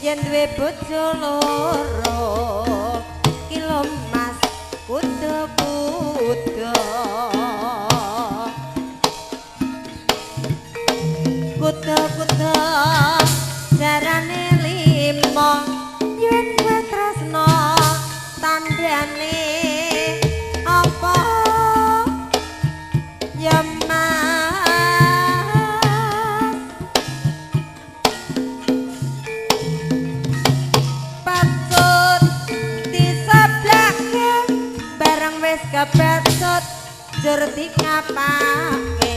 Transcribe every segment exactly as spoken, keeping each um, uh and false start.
yen duwe bojo loro kilo mas kuda-kuda kuda-kuda jarane limo yen kowe tresno tandane apa ya kebesot jerti ngapake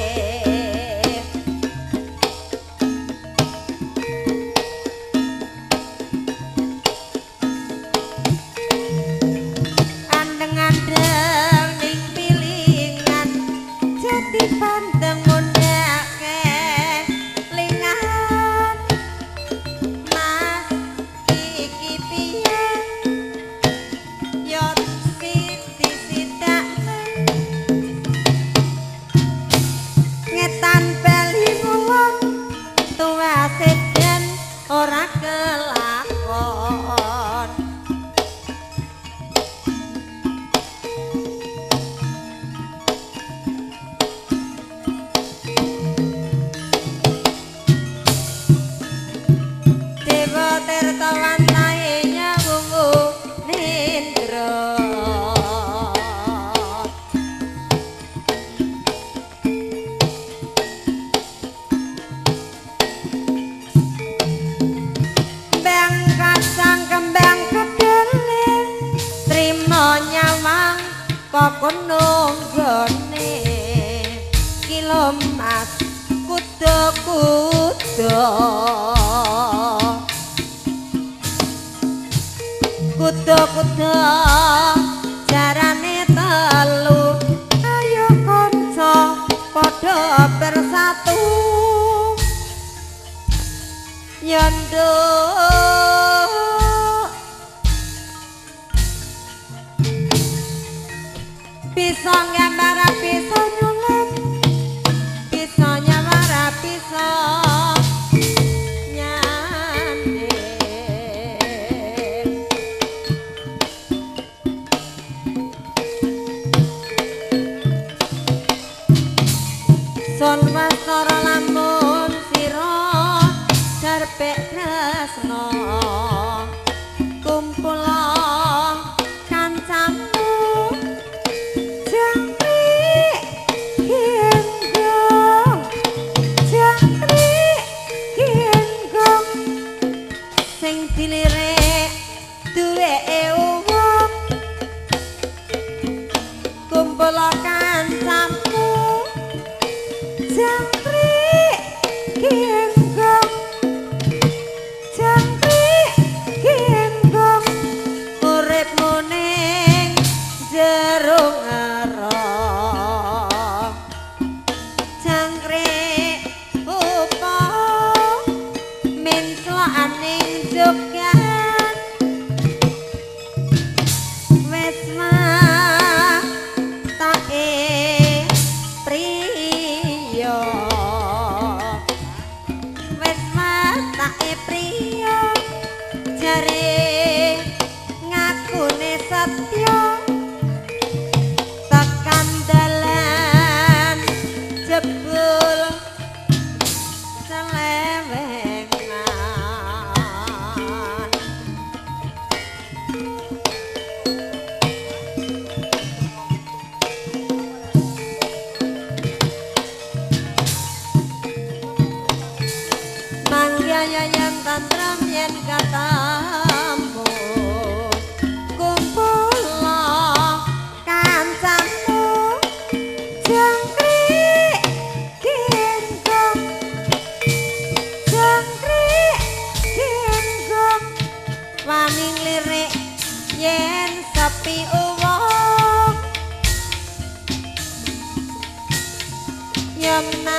andeng-andeng ning pilingan jati pandeng mundake lingan mas iki piye yo ora kelakon dewa tertawan taenya wungu nindra kok nonggone kilo mas kuda-kuda kuda-kuda jarane telu ayo kanca padha bersatu yando bisa nyamara bisa nyulam bisa nyamara bisa nyanding son wasara lamun sira darpek tresno kumpul kancamu dilirik duwe wong kumpul kancamu jangkrik genggong jangkrik genggong uripmu ning jero ngara jangkrik upa mintlane jogan wes mah take priya wes mah take priya jare ngakune setya tekan dalan jebul seleweng yang tantram yen katamu kumpul kancamu jangkrik genggong jangkrik genggong wani lirik yen sepi uwong yemna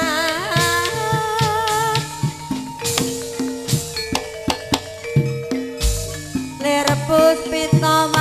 puspita